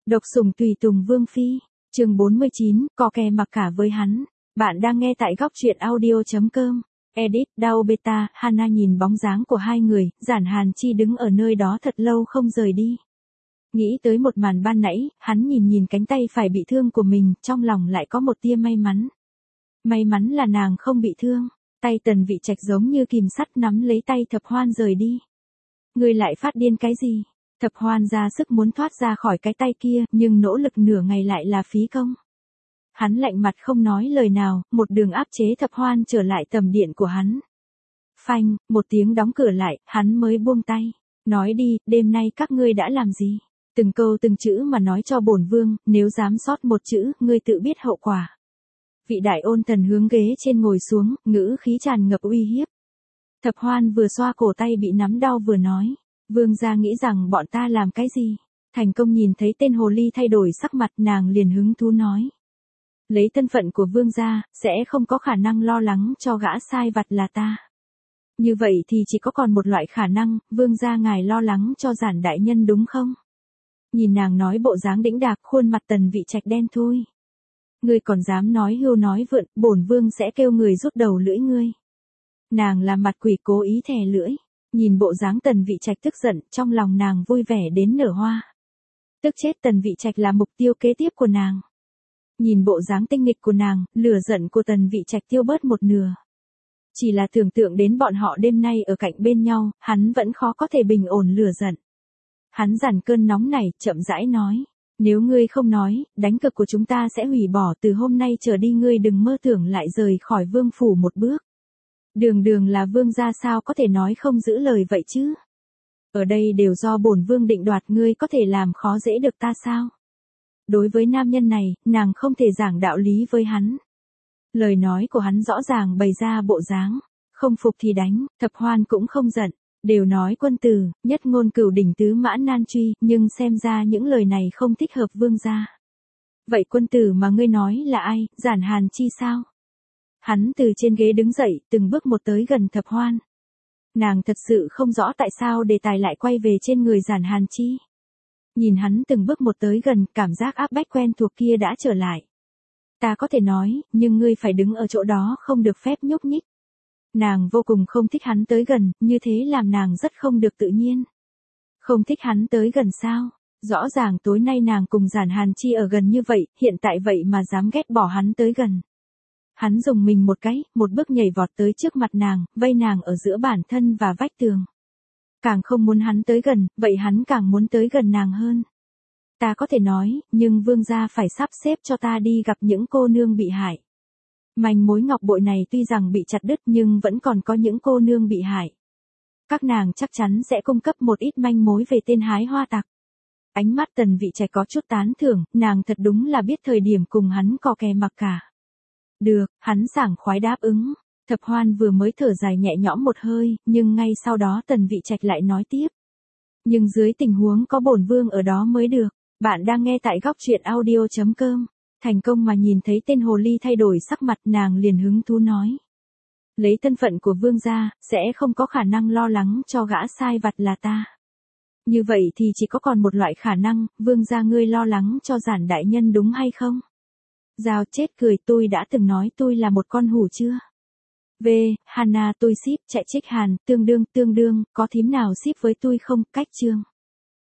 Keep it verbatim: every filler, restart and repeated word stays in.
Độc sủng tùy tùng vương phi, chương bốn mươi chín, có kè mặc cả với hắn. Bạn đang nghe tại góc truyện audio chấm com. Edit, Đao Beta, Hana nhìn bóng dáng của hai người, Giản Hàn Chi đứng ở nơi đó thật lâu không rời đi. Nghĩ tới một màn ban nãy, hắn nhìn nhìn cánh tay phải bị thương của mình, trong lòng lại có một tia may mắn. May mắn là nàng không bị thương. Tay Tần Vị Trạch giống như kìm sắt nắm lấy tay Thập Hoan rời đi. Ngươi lại phát điên cái gì? Thập Hoan ra sức muốn thoát ra khỏi cái tay kia, nhưng nỗ lực nửa ngày lại là phí công. Hắn lạnh mặt không nói lời nào, một đường áp chế Thập Hoan trở lại tầm điện của hắn. Phanh, một tiếng đóng cửa lại, hắn mới buông tay. Nói đi, đêm nay các ngươi đã làm gì? Từng câu từng chữ mà nói cho bổn vương, nếu dám sót một chữ, ngươi tự biết hậu quả. Vị đại ôn thần hướng ghế trên ngồi xuống, ngữ khí tràn ngập uy hiếp. Thập Hoan vừa xoa cổ tay bị nắm đau vừa nói. Vương gia nghĩ rằng bọn ta làm cái gì? Thành Công nhìn thấy tên hồ ly thay đổi sắc mặt, nàng liền hứng thú nói. Lấy thân phận của vương gia, sẽ không có khả năng lo lắng cho gã sai vặt là ta. Như vậy thì chỉ có còn một loại khả năng, vương gia ngài lo lắng cho Giản đại nhân đúng không? Nhìn nàng nói bộ dáng đĩnh đạc, khuôn mặt Tần Vị Trạch đen thui. Ngươi còn dám nói hưu nói vượn, bổn vương sẽ kêu người rút đầu lưỡi ngươi. Nàng làm mặt quỷ cố ý thè lưỡi. Nhìn bộ dáng Tần Vị Trạch tức giận, trong lòng nàng vui vẻ đến nở hoa. Tức chết Tần Vị Trạch là mục tiêu kế tiếp của nàng. Nhìn bộ dáng tinh nghịch của nàng, lửa giận của Tần Vị Trạch tiêu bớt một nửa. Chỉ là tưởng tượng đến bọn họ đêm nay ở cạnh bên nhau, hắn vẫn khó có thể bình ổn lửa giận. Hắn dằn cơn nóng này, chậm rãi nói. Nếu ngươi không nói, đánh cược của chúng ta sẽ hủy bỏ, từ hôm nay trở đi ngươi đừng mơ tưởng lại rời khỏi vương phủ một bước. Đường đường là vương gia sao có thể nói không giữ lời vậy chứ? Ở đây đều do bổn vương định đoạt, ngươi có thể làm khó dễ được ta sao? Đối với nam nhân này, nàng không thể giảng đạo lý với hắn. Lời nói của hắn rõ ràng bày ra bộ dáng. Không phục thì đánh, Thập Hoan cũng không giận. Đều nói quân tử, nhất ngôn cửu đỉnh tứ mã nan truy, nhưng xem ra những lời này không thích hợp vương gia. Vậy quân tử mà ngươi nói là ai, Giản Hàn Chi sao? Hắn từ trên ghế đứng dậy, từng bước một tới gần Thập Hoan. Nàng thật sự không rõ tại sao đề tài lại quay về trên người Giản Hàn Chi. Nhìn hắn từng bước một tới gần, cảm giác áp bách quen thuộc kia đã trở lại. Ta có thể nói, nhưng ngươi phải đứng ở chỗ đó không được phép nhúc nhích. Nàng vô cùng không thích hắn tới gần, như thế làm nàng rất không được tự nhiên. Không thích hắn tới gần sao? Rõ ràng tối nay nàng cùng Giản Hàn Chi ở gần như vậy, hiện tại vậy mà dám ghét bỏ hắn tới gần. Hắn dùng mình một cái, một bước nhảy vọt tới trước mặt nàng, vây nàng ở giữa bản thân và vách tường. Càng không muốn hắn tới gần, vậy hắn càng muốn tới gần nàng hơn. Ta có thể nói, nhưng vương gia phải sắp xếp cho ta đi gặp những cô nương bị hại. Manh mối ngọc bội này tuy rằng bị chặt đứt nhưng vẫn còn có những cô nương bị hại. Các nàng chắc chắn sẽ cung cấp một ít manh mối về tên hái hoa tặc. Ánh mắt Tần Vị Trạch có chút tán thưởng, nàng thật đúng là biết thời điểm cùng hắn có kè mặc cả. Được, hắn sảng khoái đáp ứng. Thập Hoan vừa mới thở dài nhẹ nhõm một hơi, nhưng ngay sau đó Tần Vị Trạch lại nói tiếp. Nhưng dưới tình huống có bổn vương ở đó mới được. Bạn đang nghe tại góc truyện audio chấm com. Thành Công mà nhìn thấy tên hồ ly thay đổi sắc mặt, nàng liền hứng thú nói. Lấy thân phận của vương gia, sẽ không có khả năng lo lắng cho gã sai vặt là ta. Như vậy thì chỉ có còn một loại khả năng, vương gia ngươi lo lắng cho Giản đại nhân đúng hay không? Giao chết cười, tôi đã từng nói tôi là một con hủ chưa? V, Hana tôi ship chạy trích Hàn, tương đương tương đương, có thím nào ship với tôi không? Cách chương.